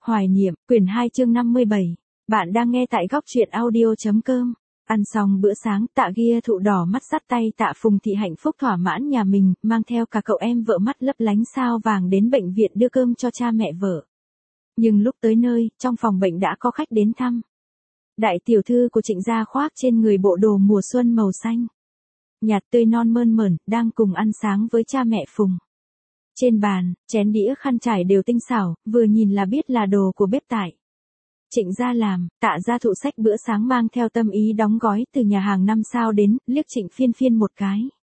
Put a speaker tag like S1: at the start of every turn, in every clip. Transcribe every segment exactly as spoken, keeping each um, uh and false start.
S1: Hoài niệm, quyển hai chương năm mươi bảy. Bạn đang nghe tại góc truyện audio.com. Ăn xong bữa sáng, Tạ Gia Thụ đỏ mắt dắt tay Tạ Phùng Thị hạnh phúc thỏa mãn nhà mình, mang theo cả cậu em vợ mắt lấp lánh sao vàng đến bệnh viện đưa cơm cho cha mẹ vợ. Nhưng lúc tới nơi, trong phòng bệnh đã có khách đến thăm. Đại tiểu thư của Trịnh gia khoác trên người bộ đồ mùa xuân màu xanh nhạt tươi non mơn mởn, đang cùng ăn sáng với cha mẹ Phùng. Trên bàn, chén đĩa khăn trải đều tinh xảo, vừa nhìn là biết là đồ của bếp tại Trịnh gia làm. Tạ Gia Thụ xách bữa sáng mang theo tâm ý đóng gói từ nhà hàng năm sao đến, liếc Trịnh Phiên Phiên một cái.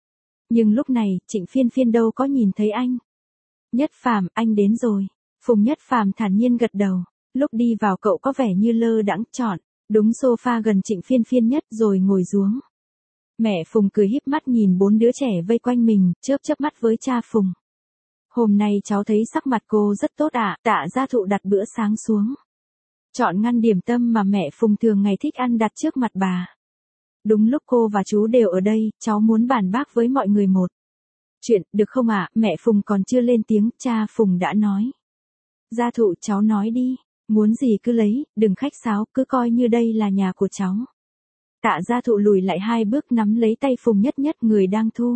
S1: Nhưng lúc này, Trịnh Phiên Phiên đâu có nhìn thấy anh. Nhất Phàm, anh đến rồi. Phùng Nhất Phàm thản nhiên gật đầu. Lúc đi vào cậu có vẻ như lơ đãng, chọn đúng sofa gần Trịnh Phiên Phiên nhất rồi ngồi xuống. Mẹ Phùng cười híp mắt nhìn bốn đứa trẻ vây quanh mình, chớp chớp mắt với cha Phùng. Hôm nay cháu thấy sắc mặt cô rất tốt ạ. Tạ Gia Thụ đặt bữa sáng xuống. Chọn ngăn điểm tâm mà mẹ Phùng thường ngày thích ăn đặt trước mặt bà. Đúng lúc cô và chú đều ở đây, cháu muốn bàn bác với mọi người một chuyện, được không ạ? Mẹ Phùng còn chưa lên tiếng, cha Phùng đã nói. Gia Thụ, cháu nói đi, muốn gì cứ lấy, đừng khách sáo, cứ coi như đây là nhà của cháu. Tạ Gia Thụ lùi lại hai bước nắm lấy tay Phùng Nhất Nhất người đang thu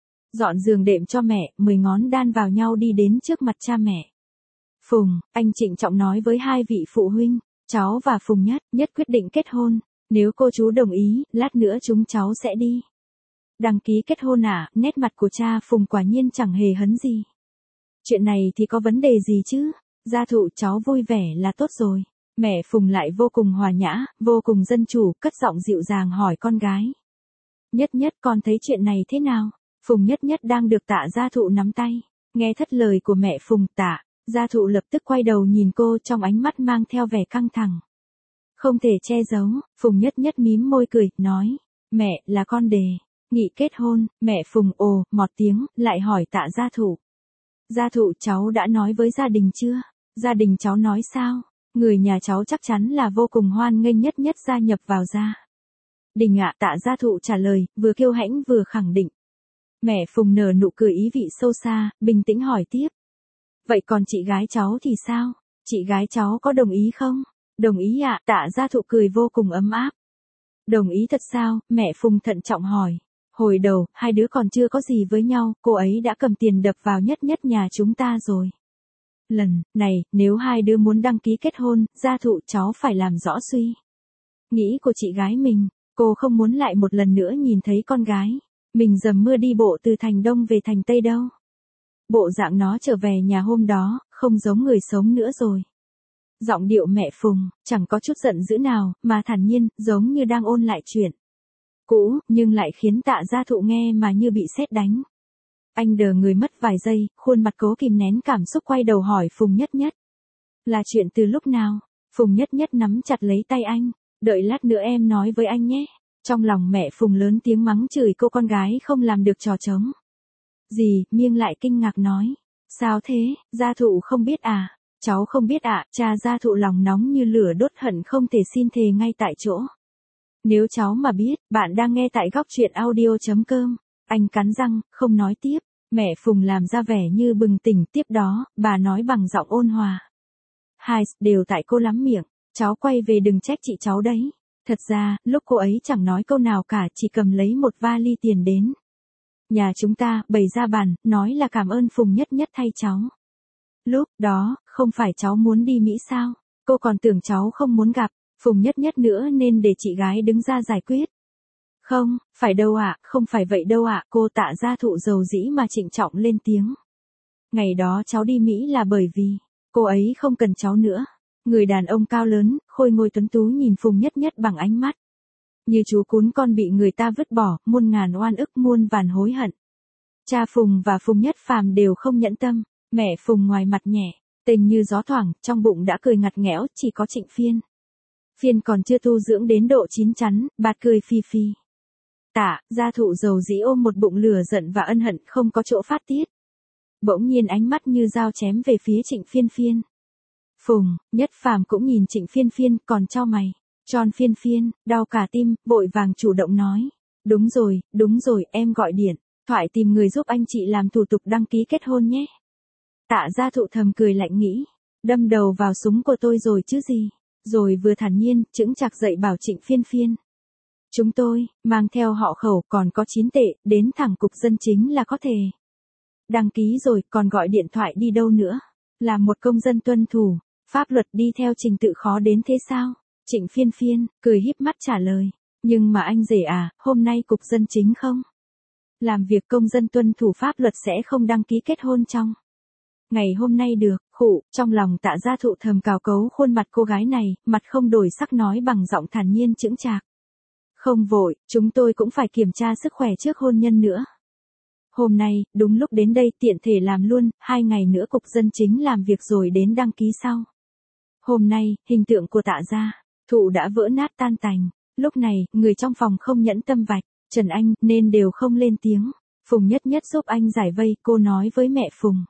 S1: dọn giường đệm cho mẹ, mười ngón đan vào nhau đi đến trước mặt cha mẹ. Phùng, anh trịnh trọng nói với hai vị phụ huynh, cháu và Phùng Nhất Nhất quyết định kết hôn, nếu cô chú đồng ý, lát nữa chúng cháu sẽ đi đăng ký kết hôn à? Nét mặt của cha Phùng quả nhiên chẳng hề hấn gì. Chuyện này thì có vấn đề gì chứ? Gia Thụ, cháu vui vẻ là tốt rồi. Mẹ Phùng lại vô cùng hòa nhã, vô cùng dân chủ, cất giọng dịu dàng hỏi con gái. Nhất Nhất, con thấy chuyện này thế nào? Phùng Nhất Nhất đang được Tạ Gia Thụ nắm tay. Nghe thất lời của mẹ Phùng, Tạ Gia Thụ lập tức quay đầu nhìn cô, trong ánh mắt mang theo vẻ căng thẳng. Không thể che giấu, Phùng Nhất Nhất mím môi cười, nói. Mẹ, là con đề nghị kết hôn. Mẹ Phùng ồ một tiếng, lại hỏi Tạ Gia Thụ. Gia Thụ, cháu đã nói với gia đình chưa? Gia đình cháu nói sao? Người nhà cháu chắc chắn là vô cùng hoan nghênh Nhất Nhất gia nhập vào gia đình ạ. Tạ Gia Thụ trả lời, vừa kiêu hãnh vừa khẳng định. Mẹ Phùng nở nụ cười ý vị sâu xa, bình tĩnh hỏi tiếp. Vậy còn chị gái cháu thì sao? Chị gái cháu có đồng ý không? Đồng ý ạ. Tạ Gia Thụ cười vô cùng ấm áp. Đồng ý thật sao? Mẹ Phùng thận trọng hỏi. Hồi đầu, hai đứa còn chưa có gì với nhau, cô ấy đã cầm tiền đập vào Nhất Nhất nhà chúng ta rồi. Lần này, nếu hai đứa muốn đăng ký kết hôn, Gia Thụ, cháu phải làm rõ suy nghĩ của chị gái mình. Cô không muốn lại một lần nữa nhìn thấy con gái mình dầm mưa đi bộ từ thành Đông về thành Tây đâu. Bộ dạng nó trở về nhà hôm đó, không giống người sống nữa rồi. Giọng điệu mẹ Phùng, chẳng có chút giận dữ nào, mà thản nhiên, giống như đang ôn lại chuyện cũ, nhưng lại khiến Tạ Gia Thụ nghe mà như bị sét đánh. Anh đờ người mất vài giây, khuôn mặt cố kìm nén cảm xúc quay đầu hỏi Phùng Nhất Nhất. Là chuyện từ lúc nào? Phùng Nhất Nhất nắm chặt lấy tay anh. Đợi lát nữa em nói với anh nhé. Trong lòng mẹ Phùng lớn tiếng mắng chửi cô con gái không làm được trò trống gì, miêng lại kinh ngạc nói. Sao thế, Gia Thụ không biết à? Cháu không biết ạ. Cha Gia Thụ lòng nóng như lửa đốt hận không thể xin thề ngay tại chỗ. Nếu cháu mà biết, bạn đang nghe tại góc truyện audio.com. Anh cắn răng, không nói tiếp. Mẹ Phùng làm ra vẻ như bừng tỉnh, tiếp đó, bà nói bằng giọng ôn hòa. Hai, đều tại cô lắm miệng, cháu quay về đừng trách chị cháu đấy. Thật ra, lúc cô ấy chẳng nói câu nào cả, chỉ cầm lấy một vali tiền đến nhà chúng ta, bày ra bàn, nói là cảm ơn Phùng Nhất Nhất thay cháu. Lúc đó, không phải cháu muốn đi Mỹ sao? Cô còn tưởng cháu không muốn gặp Phùng Nhất Nhất nữa nên để chị gái đứng ra giải quyết. Không, phải đâu ạ, không phải vậy đâu ạ. Cô Tạ Gia Thụ dầu dĩ mà trịnh trọng lên tiếng. Ngày đó cháu đi Mỹ là bởi vì cô ấy không cần cháu nữa. Người đàn ông cao lớn, khôi ngôi tuấn tú nhìn Phùng Nhất Nhất bằng ánh mắt như chú cún con bị người ta vứt bỏ, muôn ngàn oan ức muôn vàn hối hận. Cha Phùng và Phùng Nhất Phàm đều không nhẫn tâm. Mẹ Phùng ngoài mặt nhẹ tình như gió thoảng, trong bụng đã cười ngặt nghẽo, chỉ có Trịnh Phiên Phiên còn chưa tu dưỡng đến độ chín chắn, bạt cười phi phi. Tạ Gia Thụ dầu dĩ ôm một bụng lửa giận và ân hận không có chỗ phát tiết. Bỗng nhiên ánh mắt như dao chém về phía Trịnh Phiên Phiên. Phùng Nhất Phàm cũng nhìn Trịnh Phiên Phiên, còn chau mày. Tròn Phiên Phiên, đau cả tim, vội vàng chủ động nói. Đúng rồi, đúng rồi, em gọi điện thoại tìm người giúp anh chị làm thủ tục đăng ký kết hôn nhé. Tạ Gia Thụ thầm cười lạnh nghĩ. Đâm đầu vào súng của tôi rồi chứ gì. Rồi vừa thản nhiên, chững chạc dậy bảo Trịnh Phiên Phiên. Chúng tôi, mang theo họ Khẩu còn có chín tệ, đến thẳng cục dân chính là có thể. Đăng ký rồi, còn gọi điện thoại đi đâu nữa. Là một công dân tuân thủ, pháp luật đi theo trình tự khó đến thế sao? Trịnh Phiên Phiên, cười híp mắt trả lời. Nhưng mà anh rể à, hôm nay cục dân chính không? Làm việc công dân tuân thủ pháp luật sẽ không đăng ký kết hôn trong ngày hôm nay được. Khụ, trong lòng Tạ Gia Thụ thầm cào cấu khuôn mặt cô gái này, mặt không đổi sắc nói bằng giọng thản nhiên chững chạc. Không vội, chúng tôi cũng phải kiểm tra sức khỏe trước hôn nhân nữa. Hôm nay, đúng lúc đến đây tiện thể làm luôn, hai ngày nữa cục dân chính làm việc rồi đến đăng ký sau. Hôm nay, hình tượng của Tạ Gia Thụ đã vỡ nát tan tành. Lúc này, người trong phòng không nhẫn tâm vạch, Trần Anh, nên đều không lên tiếng. Phùng Nhất Nhất giúp anh giải vây, cô nói với mẹ Phùng.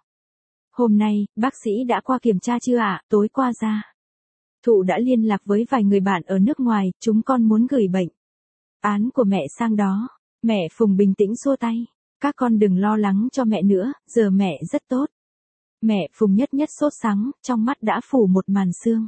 S1: Hôm nay, bác sĩ đã qua kiểm tra chưa ạ? Tối qua Gia Thụ đã liên lạc với vài người bạn ở nước ngoài, chúng con muốn gửi bệnh án của mẹ sang đó. Mẹ Phùng bình tĩnh xua tay. Các con đừng lo lắng cho mẹ nữa, giờ mẹ rất tốt. Mẹ Phùng Nhất Nhất sốt sắng, trong mắt đã phủ một màn sương.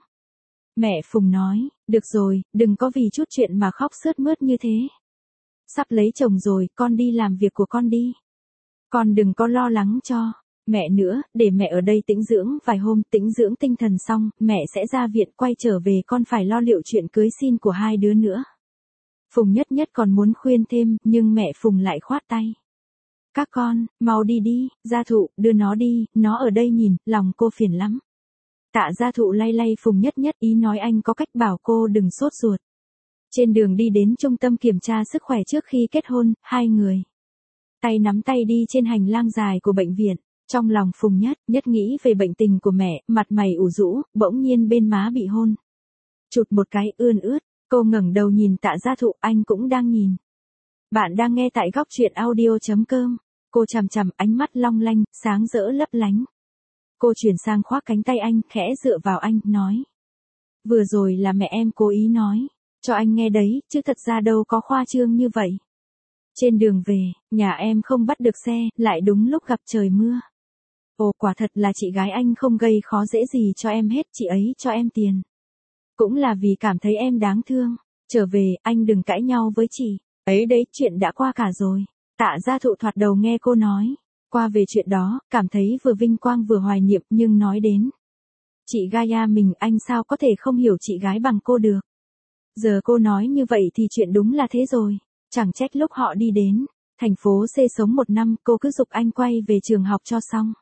S1: Mẹ Phùng nói, được rồi, đừng có vì chút chuyện mà khóc sướt mướt như thế. Sắp lấy chồng rồi, con đi làm việc của con đi. Con đừng có lo lắng cho mẹ nữa, để mẹ ở đây tĩnh dưỡng vài hôm, tĩnh dưỡng tinh thần xong, mẹ sẽ ra viện quay trở về, con phải lo liệu chuyện cưới xin của hai đứa nữa. Phùng Nhất Nhất còn muốn khuyên thêm, nhưng mẹ Phùng lại khoát tay. Các con, mau đi đi, Gia Thụ, đưa nó đi, nó ở đây nhìn, lòng cô phiền lắm. Tạ Gia Thụ lay lay Phùng Nhất Nhất, ý nói anh có cách bảo cô đừng sốt ruột. Trên đường đi đến trung tâm kiểm tra sức khỏe trước khi kết hôn, hai người tay nắm tay đi trên hành lang dài của bệnh viện. Trong lòng Phùng Nhất Nhất nghĩ về bệnh tình của mẹ, mặt mày ủ rũ, bỗng nhiên bên má bị hôn chụt một cái ươn ướt. Cô ngẩng đầu nhìn Tạ Gia Thụ, anh cũng đang nhìn. Bạn đang nghe tại góc truyện audio chấm com. Cô chằm chằm, ánh mắt long lanh, sáng rỡ lấp lánh. Cô chuyển sang khoác cánh tay anh, khẽ dựa vào anh, nói. Vừa rồi là mẹ em cố ý nói cho anh nghe đấy, chứ thật ra đâu có khoa trương như vậy. Trên đường về, nhà em không bắt được xe, lại đúng lúc gặp trời mưa. Ồ, quả thật là chị gái anh không gây khó dễ gì cho em hết, chị ấy cho em tiền cũng là vì cảm thấy em đáng thương. Trở về, anh đừng cãi nhau với chị ấy đấy, chuyện đã qua cả rồi. Tạ Gia Thụ thoạt đầu nghe cô nói qua về chuyện đó, cảm thấy vừa vinh quang vừa hoài niệm, nhưng nói đến chị Gaia mình, anh sao có thể không hiểu chị gái bằng cô được. Giờ cô nói như vậy thì chuyện đúng là thế rồi. Chẳng trách lúc họ đi đến thành phố C sống một năm, cô cứ giục anh quay về trường học cho xong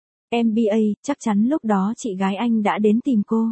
S1: em bê a, chắc chắn lúc đó chị gái anh đã đến tìm cô.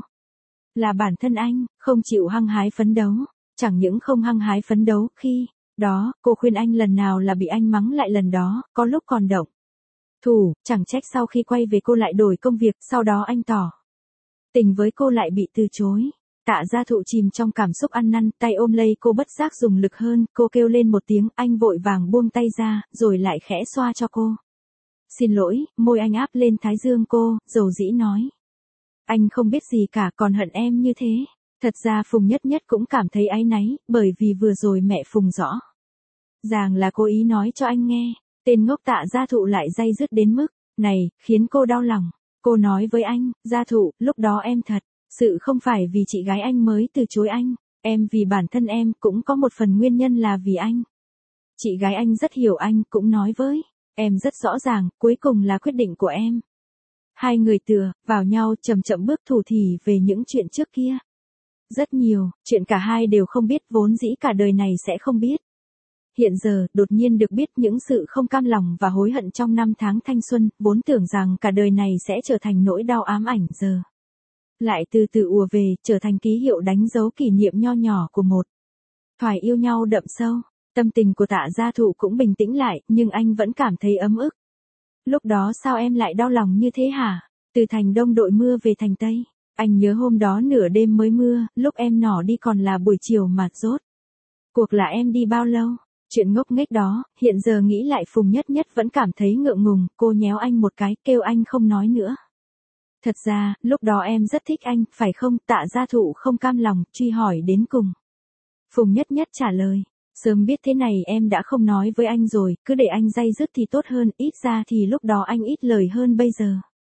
S1: Là bản thân anh, không chịu hăng hái phấn đấu. Chẳng những không hăng hái phấn đấu, khi đó, cô khuyên anh lần nào là bị anh mắng lại lần đó, có lúc còn động thủ, chẳng trách sau khi quay về cô lại đổi công việc, sau đó anh tỏ tình với cô lại bị từ chối. Tạ Gia Thụ chìm trong cảm xúc ăn năn, tay ôm lấy cô bất giác dùng lực hơn, cô kêu lên một tiếng, anh vội vàng buông tay ra, rồi lại khẽ xoa cho cô. Xin lỗi, môi anh áp lên thái dương cô, dầu dĩ nói. Anh không biết gì cả, còn hận em như thế. Thật ra Phùng Nhất Nhất cũng cảm thấy áy náy, bởi vì vừa rồi mẹ Phùng rõ ràng là cố ý nói cho anh nghe. Tên ngốc Tạ Gia Thụ lại day dứt đến mức này, khiến cô đau lòng. Cô nói với anh, Gia Thụ, lúc đó em thật sự không phải vì chị gái anh mới từ chối anh, em vì bản thân em, cũng có một phần nguyên nhân là vì anh. Chị gái anh rất hiểu anh, cũng nói với em rất rõ ràng, cuối cùng là quyết định của em. Hai người tựa vào nhau, chậm chậm bước thủ thỉ về những chuyện trước kia. Rất nhiều, chuyện cả hai đều không biết, vốn dĩ cả đời này sẽ không biết. Hiện giờ, đột nhiên được biết những sự không cam lòng và hối hận trong năm tháng thanh xuân, vốn tưởng rằng cả đời này sẽ trở thành nỗi đau ám ảnh, giờ lại từ từ ùa về, trở thành ký hiệu đánh dấu kỷ niệm nho nhỏ của một thoại yêu nhau đậm sâu. Tâm tình của Tạ Gia Thụ cũng bình tĩnh lại, nhưng anh vẫn cảm thấy ấm ức. Lúc đó sao em lại đau lòng như thế hả? Từ thành Đông đội mưa về thành Tây. Anh nhớ hôm đó nửa đêm mới mưa, lúc em nỏ đi còn là buổi chiều mà rốt cuộc là em đi bao lâu? Chuyện ngốc nghếch đó, hiện giờ nghĩ lại Phùng Nhất Nhất vẫn cảm thấy ngượng ngùng, cô nhéo anh một cái, kêu anh không nói nữa. Thật ra, lúc đó em rất thích anh, phải không? Tạ Gia Thụ không cam lòng, truy hỏi đến cùng. Phùng Nhất Nhất trả lời, sớm biết thế này em đã không nói với anh rồi, cứ để anh day dứt thì tốt hơn, ít ra thì lúc đó anh ít lời hơn bây giờ.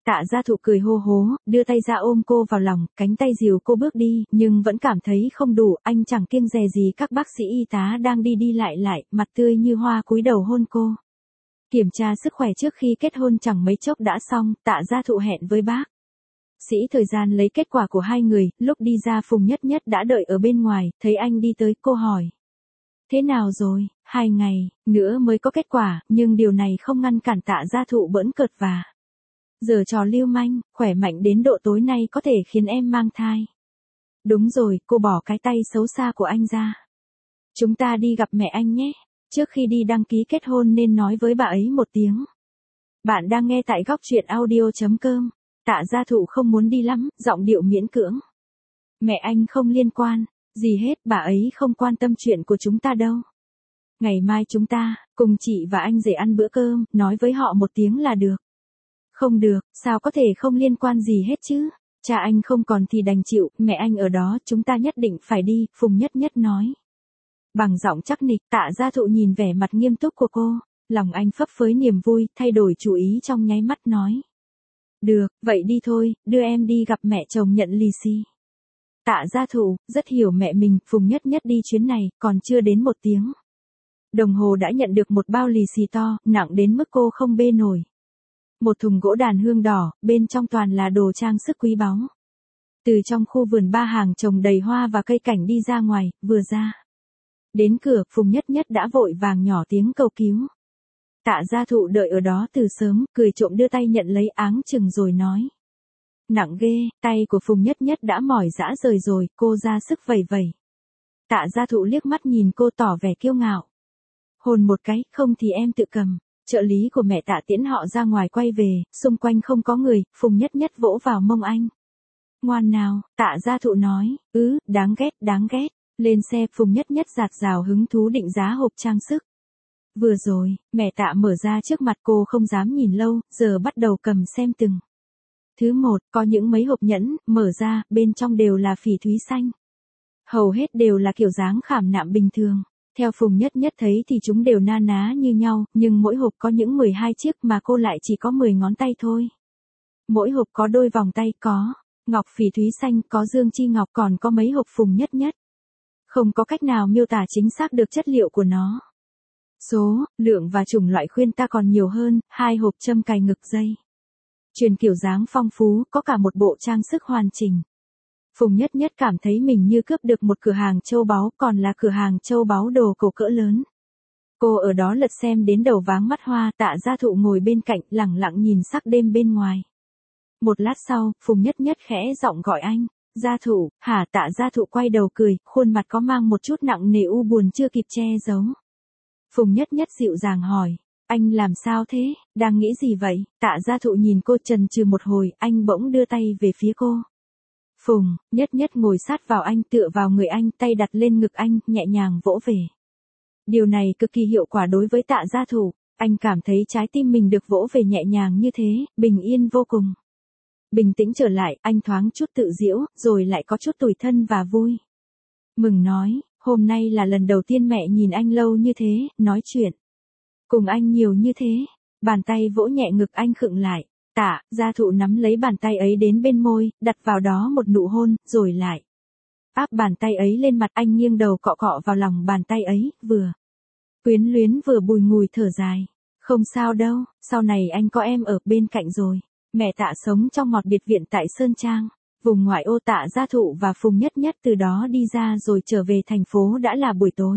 S1: Tạ gia thụ cười hô hố, đưa tay ra ôm cô vào lòng, cánh tay dìu cô bước đi, nhưng vẫn cảm thấy không đủ, anh chẳng kiêng dè gì các bác sĩ y tá đang đi đi lại lại, mặt tươi như hoa cúi đầu hôn cô. Kiểm tra sức khỏe trước khi kết hôn chẳng mấy chốc đã xong, Tạ gia thụ hẹn với bác sĩ thời gian lấy kết quả của hai người, lúc đi ra Phùng Nhất Nhất đã đợi ở bên ngoài, thấy anh đi tới, cô hỏi. Thế nào rồi, hai ngày nữa mới có kết quả, nhưng điều này không ngăn cản Tạ gia thụ bỡn cợt và giở trò lưu manh, khỏe mạnh đến độ tối nay có thể khiến em mang thai. Đúng rồi, cô bỏ cái tay xấu xa của anh ra. Chúng ta đi gặp mẹ anh nhé. Trước khi đi đăng ký kết hôn nên nói với bà ấy một tiếng. Bạn đang nghe tại góc truyện audio.com. Tạ gia thụ không muốn đi lắm, giọng điệu miễn cưỡng. Mẹ anh không liên quan, gì hết, bà ấy không quan tâm chuyện của chúng ta đâu. Ngày mai chúng ta, cùng chị và anh rể ăn bữa cơm, nói với họ một tiếng là được. Không được, sao có thể không liên quan gì hết chứ? Cha anh không còn thì đành chịu, mẹ anh ở đó, chúng ta nhất định phải đi, Phùng Nhất Nhất nói. Bằng giọng chắc nịch, Tạ gia thụ nhìn vẻ mặt nghiêm túc của cô, lòng anh phấp phới niềm vui, thay đổi chủ ý trong nháy mắt nói. Được, vậy đi thôi, đưa em đi gặp mẹ chồng nhận lì xì. Tạ gia thụ, rất hiểu mẹ mình, Phùng Nhất Nhất đi chuyến này, còn chưa đến một tiếng. Đồng hồ đã nhận được một bao lì xì to, nặng đến mức cô không bê nổi. Một thùng gỗ đàn hương đỏ, bên trong toàn là đồ trang sức quý báu. Từ trong khu vườn ba hàng trồng đầy hoa và cây cảnh đi ra ngoài, vừa ra. Đến cửa, Phùng Nhất Nhất đã vội vàng nhỏ tiếng cầu cứu. Tạ gia thụ đợi ở đó từ sớm, cười trộm đưa tay nhận lấy áng chừng rồi nói. Nặng ghê, tay của Phùng Nhất Nhất đã mỏi rã rời rồi, cô ra sức vẩy vẩy. Tạ gia thụ liếc mắt nhìn cô tỏ vẻ kiêu ngạo. Hôn một cái, không thì em tự cầm. Trợ lý của mẹ Tạ tiễn họ ra ngoài quay về, xung quanh không có người, Phùng Nhất Nhất vỗ vào mông anh. Ngoan nào, Tạ gia thụ nói, ứ, đáng ghét, đáng ghét. Lên xe, Phùng Nhất Nhất dạt dào hứng thú định giá hộp trang sức. Vừa rồi, mẹ Tạ mở ra trước mặt cô không dám nhìn lâu, giờ bắt đầu cầm xem từng. Thứ một, có những mấy hộp nhẫn, mở ra, bên trong đều là phỉ thúy xanh. Hầu hết đều là kiểu dáng khảm nạm bình thường. Theo Phùng Nhất Nhất thấy thì chúng đều na ná như nhau, nhưng mỗi hộp có những mười hai chiếc mà cô lại chỉ có mười ngón tay thôi. Mỗi hộp có đôi vòng tay, có ngọc phỉ thúy xanh, có dương chi ngọc, còn có mấy hộp Phùng Nhất Nhất. Không có cách nào miêu tả chính xác được chất liệu của nó. Số, lượng và chủng loại khuyên ta còn nhiều hơn, hai hộp châm cài ngực dây. Truyền kiểu dáng phong phú, có cả một bộ trang sức hoàn chỉnh. Phùng Nhất Nhất cảm thấy mình như cướp được một cửa hàng châu báu, còn là cửa hàng châu báu đồ cổ cỡ lớn. Cô ở đó lật xem đến đầu váng mắt hoa, Tạ gia thụ ngồi bên cạnh, lẳng lặng nhìn sắc đêm bên ngoài. Một lát sau, Phùng Nhất Nhất khẽ giọng gọi anh. Gia thụ, hả? Tạ gia thụ quay đầu cười, khuôn mặt có mang một chút nặng nề u buồn chưa kịp che giấu. Phùng Nhất Nhất dịu dàng hỏi, anh làm sao thế, đang nghĩ gì vậy? Tạ gia thụ nhìn cô chần chừ một hồi, anh bỗng đưa tay về phía cô. Phùng Nhất Nhất ngồi sát vào anh, tựa vào người anh, tay đặt lên ngực anh, nhẹ nhàng vỗ về. Điều này cực kỳ hiệu quả đối với Tạ gia thụ, anh cảm thấy trái tim mình được vỗ về nhẹ nhàng như thế, bình yên vô cùng. Bình tĩnh trở lại, anh thoáng chút tự giễu, rồi lại có chút tủi thân và vui. Mừng nói, hôm nay là lần đầu tiên mẹ nhìn anh lâu như thế, nói chuyện cùng anh nhiều như thế. Bàn tay vỗ nhẹ ngực anh khựng lại. Tạ gia thụ nắm lấy bàn tay ấy đến bên môi, đặt vào đó một nụ hôn, rồi lại áp bàn tay ấy lên mặt anh, nghiêng đầu cọ cọ vào lòng bàn tay ấy, vừa quyến luyến vừa bùi ngùi thở dài. Không sao đâu, sau này anh có em ở bên cạnh rồi. Mẹ Tạ sống trong một biệt viện tại Sơn Trang, vùng ngoại ô. Tạ gia thụ và Phùng Nhất Nhất từ đó đi ra rồi trở về thành phố đã là buổi tối.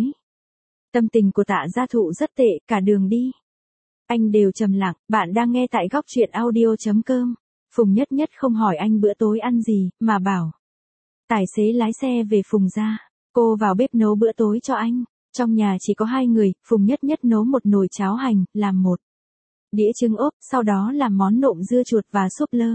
S1: Tâm tình của Tạ gia thụ rất tệ, cả đường đi anh đều trầm lặng. Bạn đang nghe tại góc truyện audio.com. Phùng Nhất Nhất không hỏi anh bữa tối ăn gì, mà bảo tài xế lái xe về Phùng gia. Cô vào bếp nấu bữa tối cho anh. Trong nhà chỉ có hai người, Phùng Nhất Nhất nấu một nồi cháo hành, làm một đĩa trứng ốp, sau đó làm món nộm dưa chuột và súp lơ.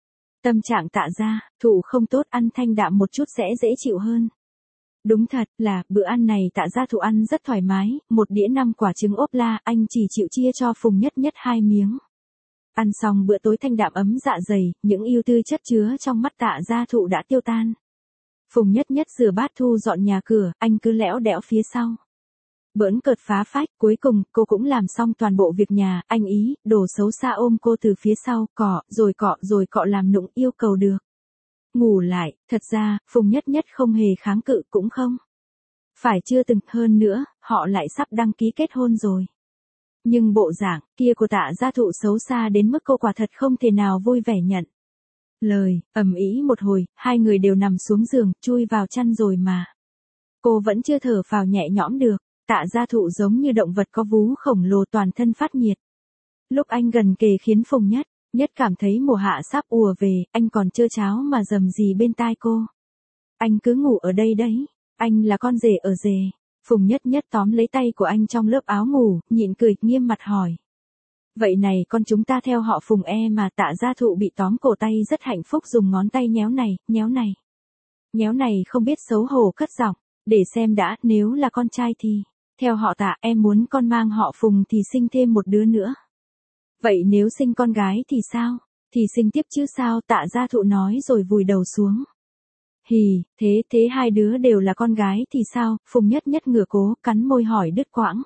S1: Tâm trạng Tạ gia thụ không tốt, ăn thanh đạm một chút sẽ dễ chịu hơn. Đúng thật là, bữa ăn này Tạ gia thụ ăn rất thoải mái, một đĩa năm quả trứng ốp la, anh chỉ chịu chia cho Phùng Nhất Nhất hai miếng. Ăn xong bữa tối thanh đạm ấm dạ dày, những ưu tư chất chứa trong mắt Tạ gia thụ đã tiêu tan. Phùng Nhất Nhất rửa bát thu dọn nhà cửa, anh cứ lẽo đẽo phía sau. Bỡn cợt phá phách, cuối cùng, cô cũng làm xong toàn bộ việc nhà, anh ý, đồ xấu xa ôm cô từ phía sau, cọ, rồi cọ, rồi cọ làm nũng yêu cầu được. Ngủ lại, thật ra, Phùng Nhất Nhất không hề kháng cự cũng không. Phải chưa từng, hơn nữa, họ lại sắp đăng ký kết hôn rồi. Nhưng bộ dạng kia của Tạ Gia Thụ xấu xa đến mức cô quả thật không thể nào vui vẻ nhận. Lời, ầm ĩ một hồi, hai người đều nằm xuống giường, chui vào chăn rồi mà. Cô vẫn chưa thở phào nhẹ nhõm được, Tạ Gia Thụ giống như động vật có vú khổng lồ toàn thân phát nhiệt. Lúc anh gần kề khiến Phùng Nhất Nhất cảm thấy mùa hạ sắp ùa về, anh còn trơ cháo mà rầm rì bên tai cô. Anh cứ ngủ ở đây đấy, anh là con rể ở rể. Phùng Nhất Nhất tóm lấy tay của anh trong lớp áo ngủ, nhịn cười, nghiêm mặt hỏi. Vậy này con chúng ta theo họ Phùng e mà. Tạ Gia Thụ bị tóm cổ tay rất hạnh phúc dùng ngón tay nhéo này, nhéo này. Nhéo này không biết xấu hổ cất giọng, để xem đã, nếu là con trai thì, theo họ Tạ em muốn con mang họ Phùng thì sinh thêm một đứa nữa. Vậy nếu sinh con gái thì sao? Thì sinh tiếp chứ sao? Tạ Gia Thụ nói rồi vùi đầu xuống. Hì, thế, thế hai đứa đều là con gái thì sao? Phùng Nhất Nhất ngửa cố, cắn môi hỏi đứt quãng.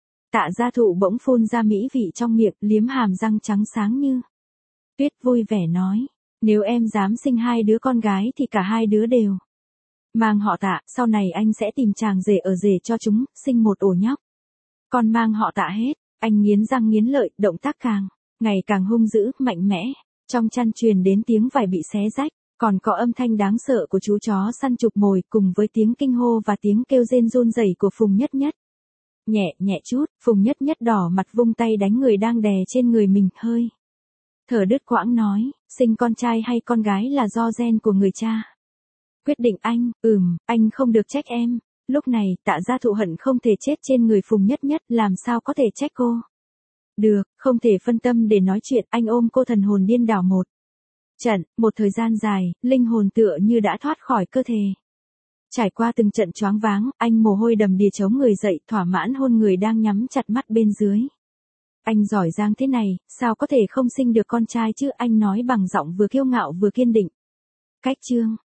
S1: Tạ Gia Thụ bỗng phun ra mỹ vị trong miệng, liếm hàm răng trắng sáng như tuyết, vui vẻ nói. Nếu em dám sinh hai đứa con gái thì cả hai đứa đều mang họ Tạ, sau này anh sẽ tìm chàng rể ở rể cho chúng, sinh một ổ nhóc. Con mang họ Tạ hết. Anh nghiến răng nghiến lợi, động tác càng ngày càng hung dữ, mạnh mẽ. Trong chăn truyền đến tiếng vải bị xé rách, còn có âm thanh đáng sợ của chú chó săn chụp mồi cùng với tiếng kinh hô và tiếng kêu rên run rẩy của Phùng Nhất Nhất. Nhẹ, nhẹ chút, Phùng Nhất Nhất đỏ mặt vung tay đánh người đang đè trên người mình, hơi thở đứt quãng nói, sinh con trai hay con gái là do gen của người cha. Quyết định anh, ừm, anh không được trách em. Lúc này, Tạ Gia Thụ hận không thể chết trên người Phùng Nhất Nhất, làm sao có thể trách cô. Được, không thể phân tâm để nói chuyện, anh ôm cô thần hồn điên đảo một trận, một thời gian dài, linh hồn tựa như đã thoát khỏi cơ thể. Trải qua từng trận choáng váng, anh mồ hôi đầm đìa chống người dậy, thỏa mãn hôn người đang nhắm chặt mắt bên dưới. Anh giỏi giang thế này, sao có thể không sinh được con trai chứ, anh nói bằng giọng vừa kiêu ngạo vừa kiên định. Cách chương